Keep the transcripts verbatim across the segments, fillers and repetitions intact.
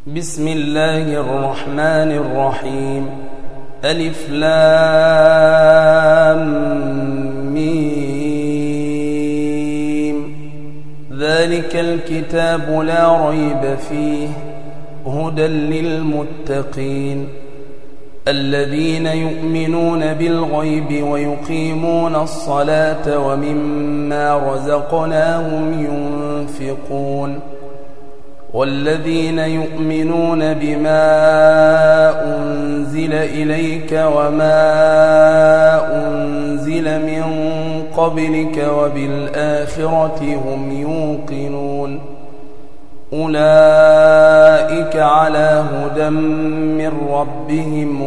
بسم الله الرحمن الرحيم. ألف لام ميم. ذلك الكتاب لا ريب فيه هدى للمتقين الذين يؤمنون بالغيب ويقيمون الصلاة ومما رزقناهم ينفقون والذين يؤمنون بما أنزل إليك وما أنزل من قبلك وبالآخرة هم يوقنون أولئك على هدى من ربهم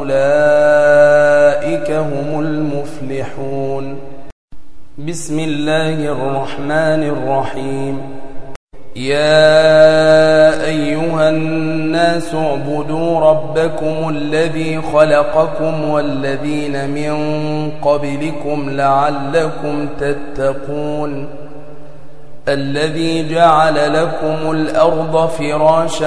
وأولئك هم المفلحون. بسم الله الرحمن الرحيم. يا أيها الناس اعبدوا ربكم الذي خلقكم والذين من قبلكم لعلكم تتقون الذي جعل لكم الأرض فراشا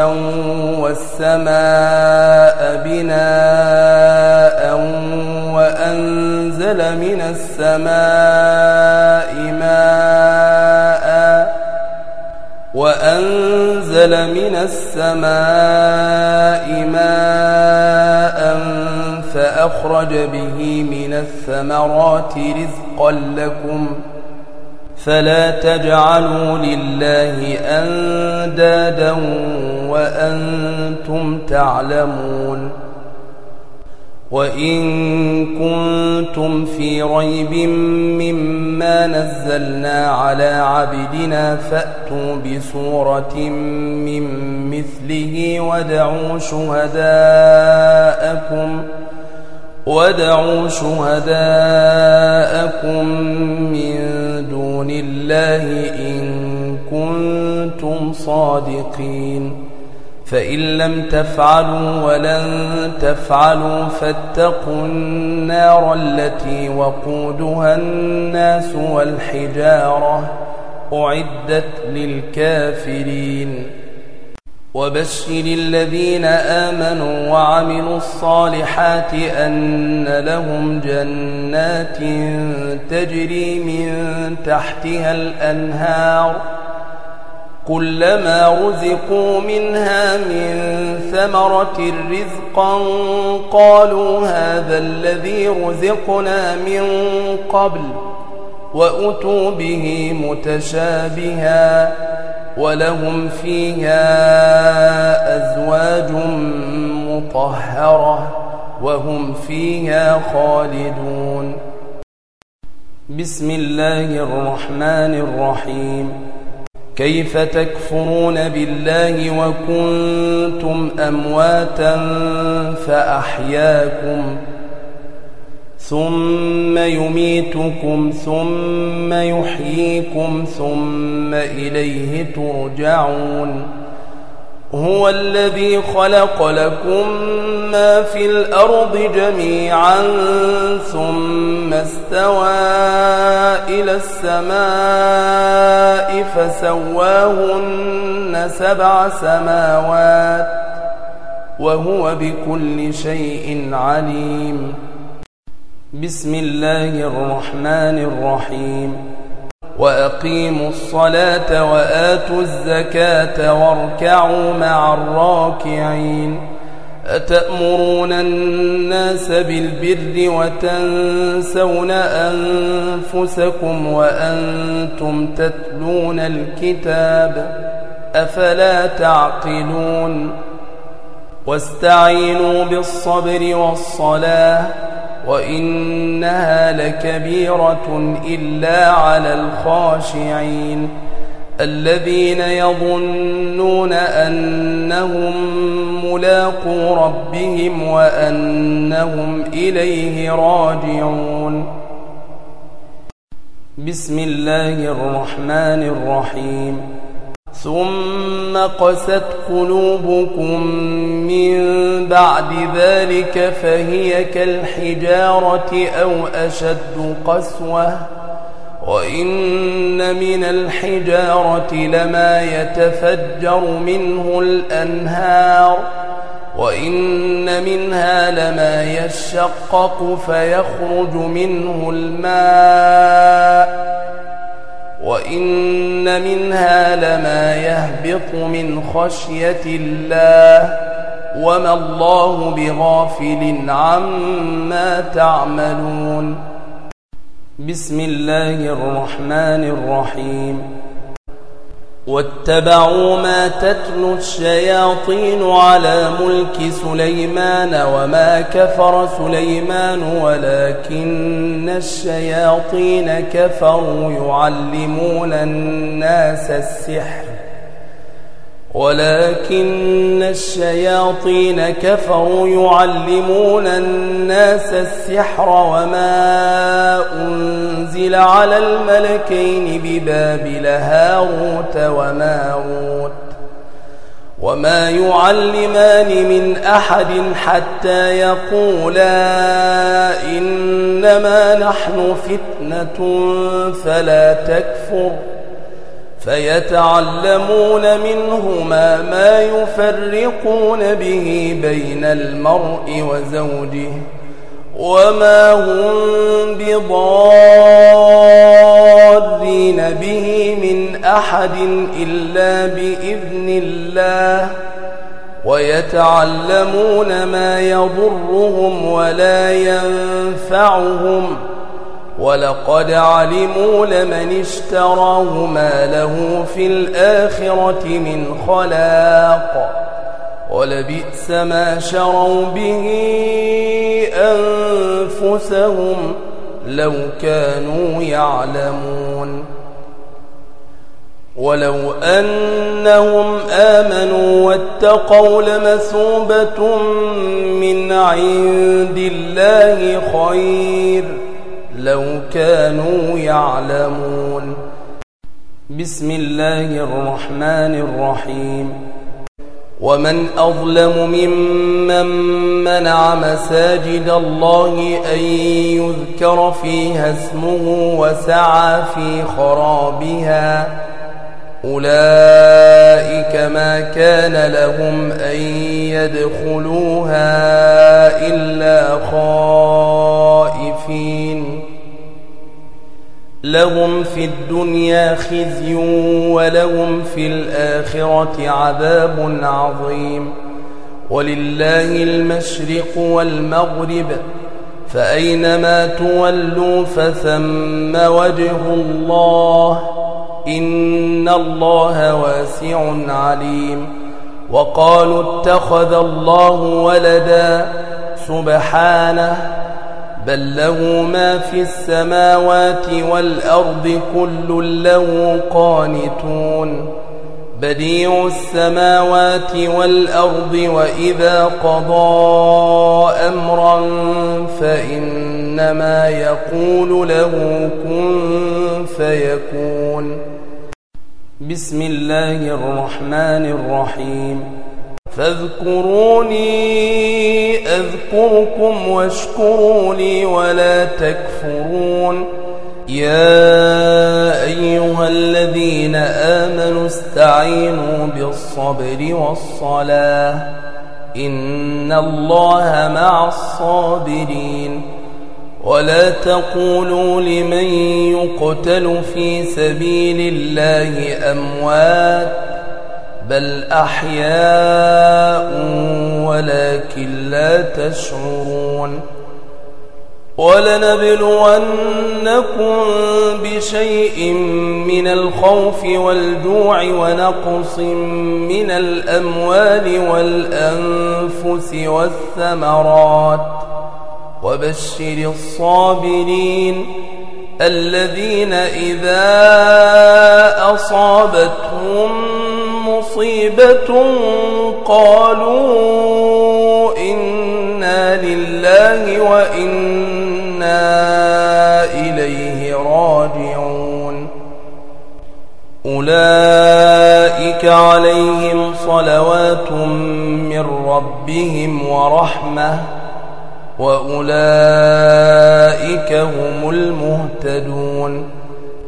والسماء بناء وأنزل من السماء ماء وأنزل من السماء ماء فأخرج به من الثمرات رزقا لكم فلا تجعلوا لله أندادا وأنتم تعلمون. وإن كنتم في ريب مما نزلنا على عبدنا فأتوا بسورة من مثله وادعوا شهداءكم وادعوا شهداءكم من دون الله إن كنتم صادقين فإن لم تفعلوا ولن تفعلوا فاتقوا النار التي وقودها الناس والحجارة أعدت للكافرين. وبشر الذين آمنوا وعملوا الصالحات أن لهم جنات تجري من تحتها الأنهار كلما رزقوا منها من ثمرة رزقا قالوا هذا الذي رزقنا من قبل وأتوا به متشابها ولهم فيها أزواج مطهرة وهم فيها خالدون. بسم الله الرحمن الرحيم. كيف تكفرون بالله وكنتم أمواتا فأحياكم ثم يميتكم ثم يحييكم ثم إليه ترجعون. هو الذي خلق لكم ما في الأرض جميعا ثم استوى إلى السماء فسواهن سبع سماوات وهو بكل شيء عليم. بسم الله الرحمن الرحيم. وأقيموا الصلاة وآتوا الزكاة واركعوا مع الراكعين. أتأمرون الناس بالبر وتنسون أنفسكم وأنتم تتلون الكتاب أفلا تعقلون. واستعينوا بالصبر والصلاة وإنها لكبيرة إلا على الخاشعين الذين يظنون أنهم ملاقو ربهم وأنهم إليه راجعون. بسم الله الرحمن الرحيم. ثم قست قلوبكم من بعد ذلك فهي كالحجارة أو أشد قسوة وإن من الحجارة لما يتفجر منه الأنهار وإن منها لما يشقق فيخرج منه الماء وإن منها لما يهبط من خشية الله وما الله بغافل عما تعملون. بسم الله الرحمن الرحيم. واتبعوا ما تتلو الشياطين على ملك سليمان وما كفر سليمان ولكن الشياطين كفروا يعلمون الناس السحر ولكن الشياطين كفروا يعلمون الناس السحر وما أنزل على الملكين ببابل هاروت وماروت وما يعلمان من أحد حتى يقولا إنما نحن فتنة فلا تكفر فيتعلمون منهما ما يفرقون به بين المرء وزوجه وما هم بضارين به من أحد إلا بإذن الله ويتعلمون ما يضرهم ولا ينفعهم ولقد علموا لمن اشتراه ما له في الآخرة من خلاق ولبئس ما شروا به أنفسهم لو كانوا يعلمون. ولو أنهم آمنوا واتقوا لمثوبة من عند الله خير لو كانوا يعلمون. بسم الله الرحمن الرحيم. ومن أظلم ممن منع مساجد الله أن يذكر فيها اسمه وسعى في خرابها أولئك ما كان لهم أن يدخلوها إلا خائفين لهم في الدنيا خزي ولهم في الآخرة عذاب عظيم. ولله المشرق والمغرب فأينما تولوا فثم وجه الله إن الله واسع عليم. وقالوا اتخذ الله ولدا سبحانه بل له ما في السماوات والأرض كل له قانتون بديع السماوات والأرض وإذا قضى أمرا فإنما يقول له كن فيكون. بسم الله الرحمن الرحيم. فاذكروني أذكركم واشكروا لي ولا تكفرون. يا أيها الذين آمنوا استعينوا بالصبر والصلاة إن الله مع الصابرين. ولا تقولوا لمن يقتل في سبيل الله أموات بل أحياء ولكن لا تشعرون. ولنبلونكم بشيء من الخوف والجوع ونقص من الأموال والأنفس والثمرات وبشر الصابرين الذين إذا أصابتهم مصيبة قالوا إنا لله وإنا إليه راجعون. أولئك عليهم صلوات من ربهم ورحمة وأولئك هم المهتدون.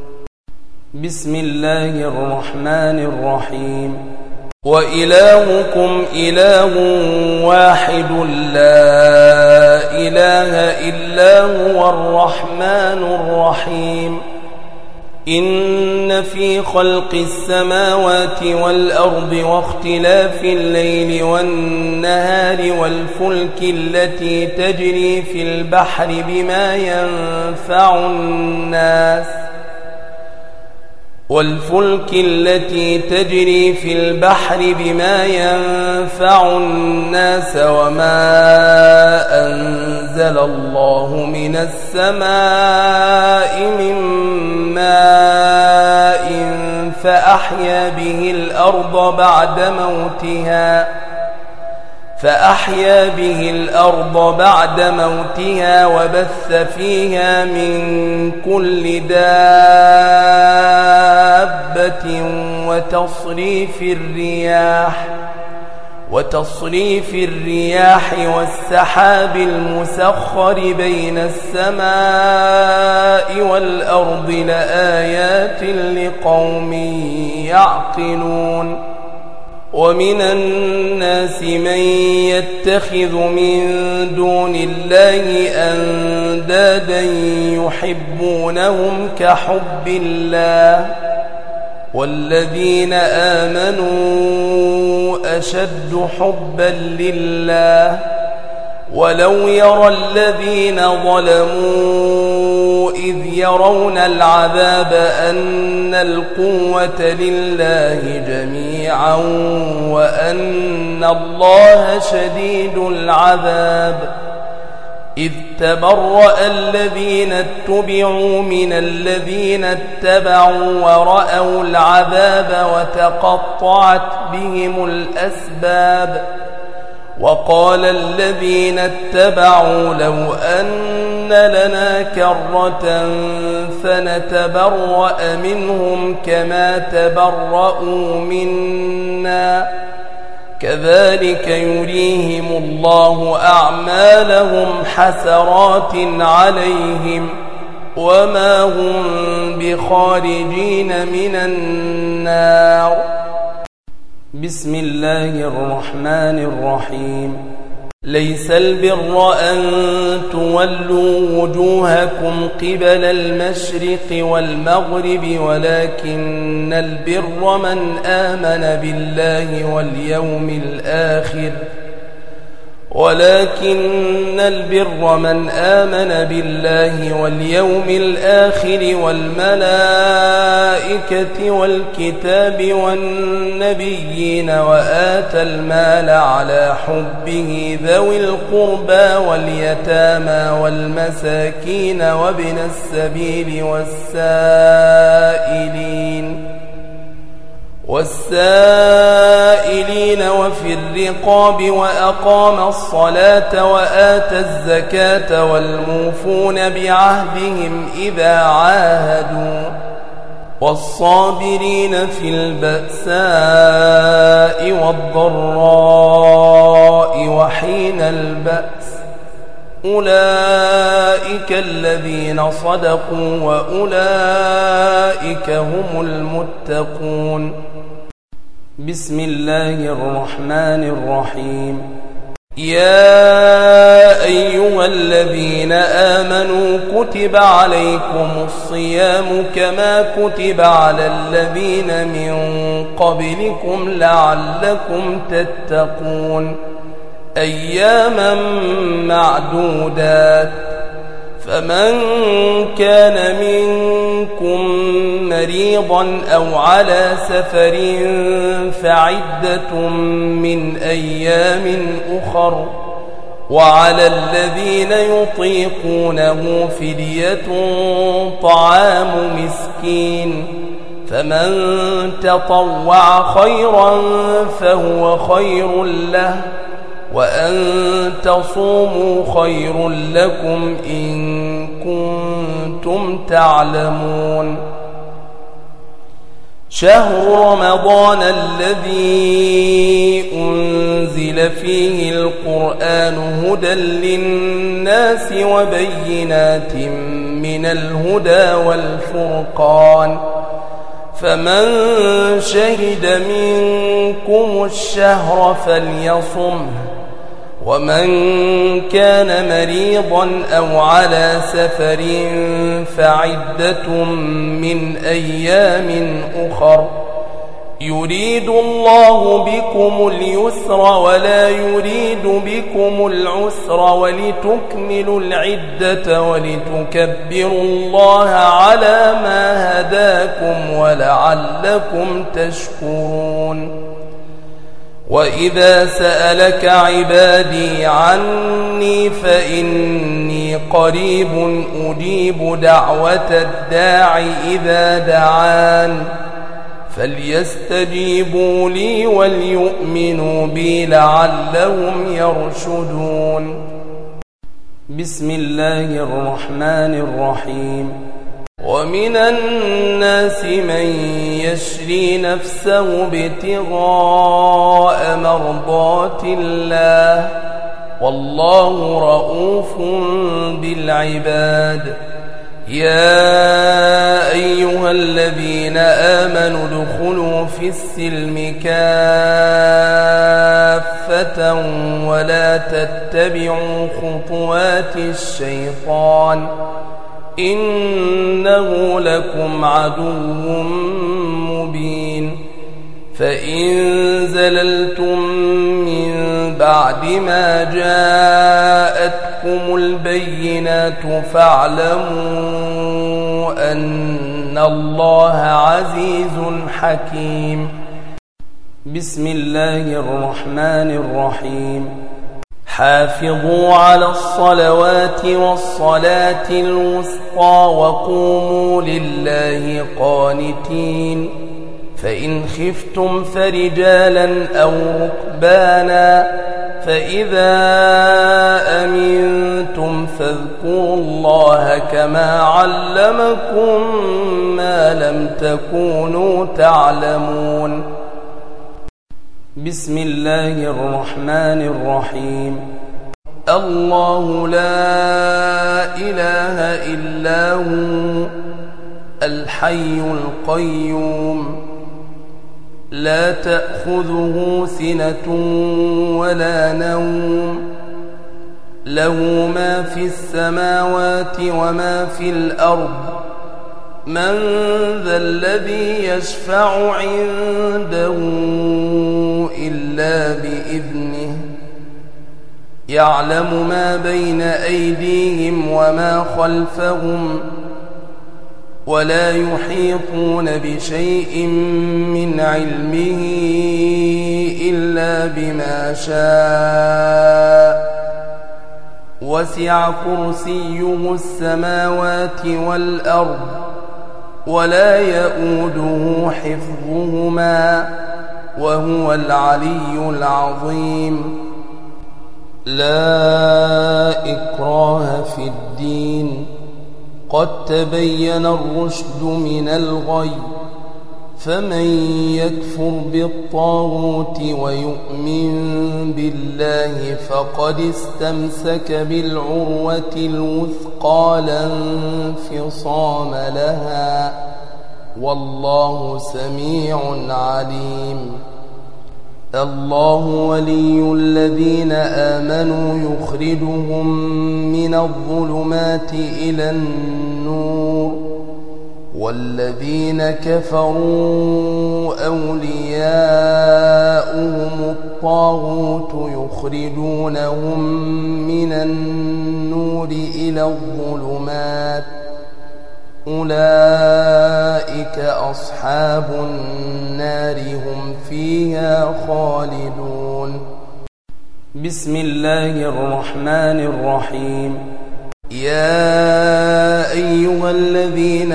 بسم الله الرحمن الرحيم وإلهكم إله واحد لا إله إلا هو الرحمن الرحيم إن في خلق السماوات والأرض واختلاف الليل والنهار والفلك التي تجري في البحر بما ينفع الناس والفلك التي تجري في البحر بما ينفع الناس وما أنزل الله من السماء من ماء فأحيا به الأرض بعد موتها فأحيا به الأرض بعد موتها وبث فيها من كل دابة وتصريف الرياح وتصريف الرياح والسحاب المسخر بين السماء والأرض لآيات لقوم يعقلون ومن الناس من يتخذ من دون الله أندادا يحبونهم كحب الله والذين آمنوا أشد حبا لله ولو يرى الذين ظلموا إذ يرون العذاب أن القوة لله جميعا وأن الله شديد العذاب إذ تبرأ الذين اتبعوا من الذين اتبعوا ورأوا العذاب وتقطعت بهم الأسباب وقال الذين اتبعوا لو أن لنا كرة فنتبرأ منهم كما تبرأوا منا كذلك يريهم الله أعمالهم حسرات عليهم وما هم بخارجين من النار بسم الله الرحمن الرحيم ليس البر أن تولوا وجوهكم قبل المشرق والمغرب ولكن البر من آمن بالله واليوم الآخر ولكن البر من آمن بالله واليوم الآخر والملائكة والكتاب والنبيين وآتى المال على حبه ذوي القربى واليتامى والمساكين وابن السبيل والسائلين والسائلين وفي الرقاب وأقام الصلاة وآتى الزكاة والموفون بعهدهم إذا عاهدوا والصابرين في البأساء والضراء وحين البأس أولئك الذين صدقوا وأولئك هم المتقون بسم الله الرحمن الرحيم يا أيها الذين آمنوا كتب عليكم الصيام كما كتب على الذين من قبلكم لعلكم تتقون أياما معدودات فمن كان منكم مريضا أو على سفر فعدة من أيام أخر وعلى الذين يطيقونه فدية طعام مسكين فمن تطوع خيرا فهو خير له وأن تصوموا خير لكم إن كنتم تعلمون شهر رمضان الذي أنزل فيه القرآن هدى للناس وبينات من الهدى والفرقان فمن شهد منكم الشهر فليصمه، ومن كان مريضا أو على سفر فعدة من أيام أخر، يريد الله بكم اليسر ولا يريد بكم العسر ولتكملوا العدة ولتكبروا الله على ما هداكم ولعلكم تشكرون. وإذا سألك عبادي عني فإني قريب أجيب دعوة الداع إذا دعان، فليستجيبوا لي وليؤمنوا بي لعلهم يرشدون. بسم الله الرحمن الرحيم. ومن الناس من يشري نفسه ابتغاء مرضات الله والله رؤوف بالعباد. يا أيها الذين آمنوا ادخلوا في السلم كافة ولا تتبعوا خطوات الشيطان إنه لكم عدو مبين. فإن زللتم من بعد ما جاءتكم البينات فاعلموا أن الله عزيز حكيم. بسم الله الرحمن الرحيم. حافظوا على الصلوات والصلاة الوسطى وقوموا لله قانتين. فإن خفتم فرجالا أو ركبانا فإذا أمنتم فاذكروا الله كما علمكم ما لم تكونوا تعلمون. بسم الله الرحمن الرحيم. الله لا إله إلا هو الحي القيوم لا تأخذه سنة ولا نوم له ما في السماوات وما في الأرض من ذا الذي يشفع عنده إلا بإذنه يعلم ما بين أيديهم وما خلفهم ولا يحيطون بشيء من علمه إلا بما شاء وسع كرسيه السماوات والأرض ولا يؤوده حفظهما وهو العلي العظيم. لا إكراه في الدين قد تبين الرشد من الغي فمن يكفر بالطاغوت ويؤمن بالله فقد استمسك بالعروة الوثقى لا انفصام لها والله سميع عليم. الله ولي الذين آمنوا يخرجهم من الظلمات إلى النور والذين كفروا أولياؤهم الطاغوت يخرجونهم من النور إلى الظلمات أولئك أصحاب النار هم فيها خالدون. بسم الله الرحمن الرحيم. يا أيها الذين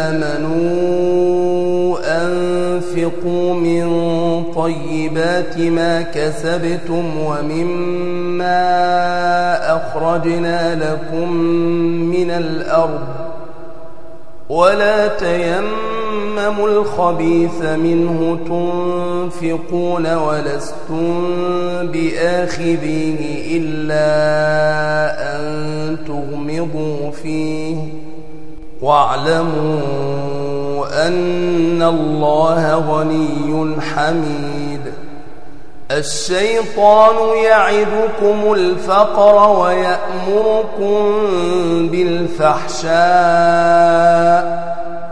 آمنوا أنفقوا من طيبات ما كسبتم ومما أخرجنا لكم من الأرض ولا تيمموا الخبيث منه تنفقون ولستم بآخذيه إلا أن تغمضوا فيه واعلموا وأن الله غني حميد. الشيطان يعدكم الفقر ويأمركم بالفحشاء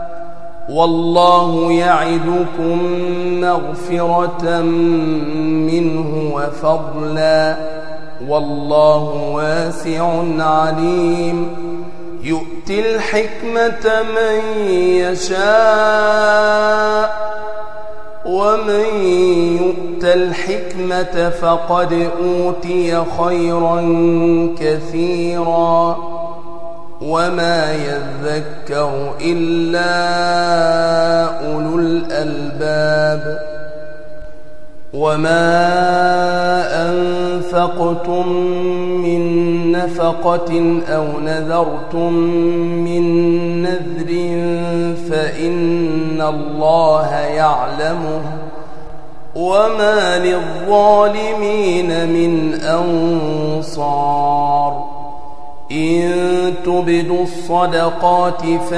والله يعدكم مغفرة منه وفضلا والله واسع عليم. يؤتي الحكمة من يشاء ومن يؤت الحكمة فقد أوتي خيرا كثيرا وما يذكر إلا أولو الألباب. وما أنفقتم من نفقة أو نذرتم من نذر فإن الله يعلمه وما للظالمين من أنصار. إن تبدوا الصدقات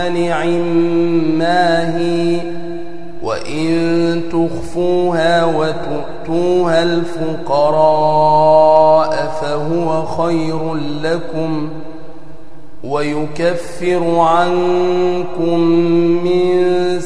فنعما هي وإن تخفوها وتؤتوها الفقراء فهو خير لكم ويكفر عنكم من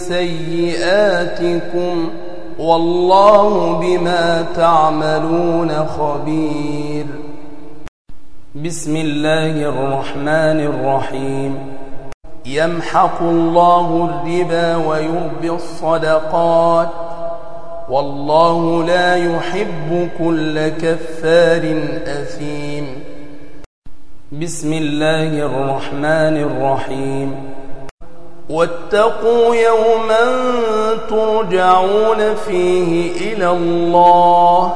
سيئاتكم والله بما تعملون خبير. بسم الله الرحمن الرحيم. يمحق الله الربا ويربي الصدقات والله لا يحب كل كفار أثيم. بسم الله الرحمن الرحيم. واتقوا يوما ترجعون فيه إلى الله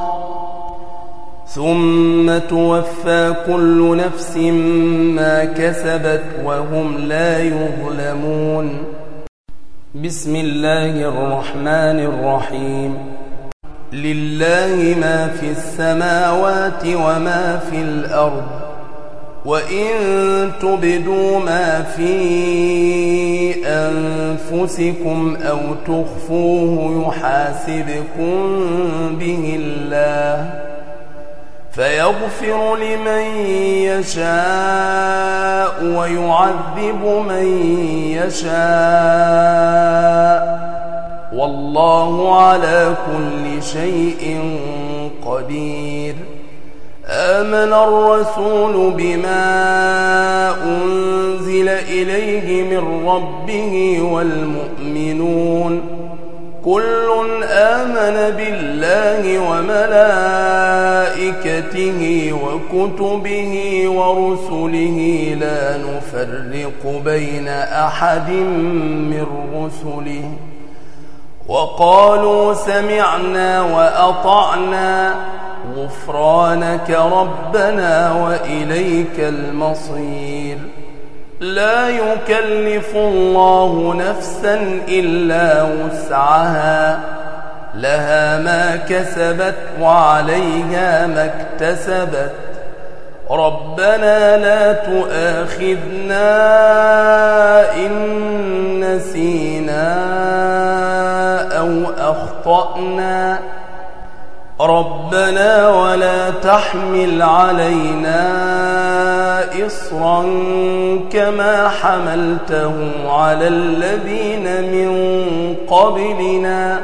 ثم توفى كل نفس ما كسبت وهم لا يظلمون. بسم الله الرحمن الرحيم. لله ما في السماوات وما في الأرض وإن تبدوا ما في أنفسكم أو تخفوه يحاسبكم به الله فيغفر لمن يشاء ويعذب من يشاء والله على كل شيء قدير. آمن الرسول بما أنزل إليه من ربه والمؤمنون كل آمن بالله وملائكته وكتبه ورسله لا نفرق بين أحد من رسله وقالوا سمعنا وأطعنا غفرانك ربنا وإليك المصير. لا يكلف الله نفسا إلا وسعها لها ما كسبت وعليها ما اكتسبت ربنا لا تؤاخذنا إن نسينا أو أخطأنا ربنا ولا تحمل علينا إصرا كما حملته على الذين من قبلنا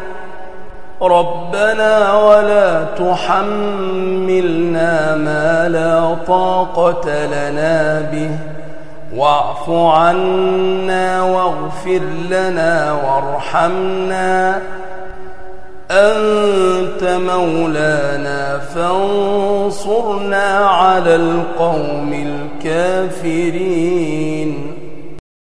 ربنا ولا تحملنا ما لا طاقة لنا به واعف عنا واغفر لنا وارحمنا أنت مولانا فانصرنا على القوم الكافرين.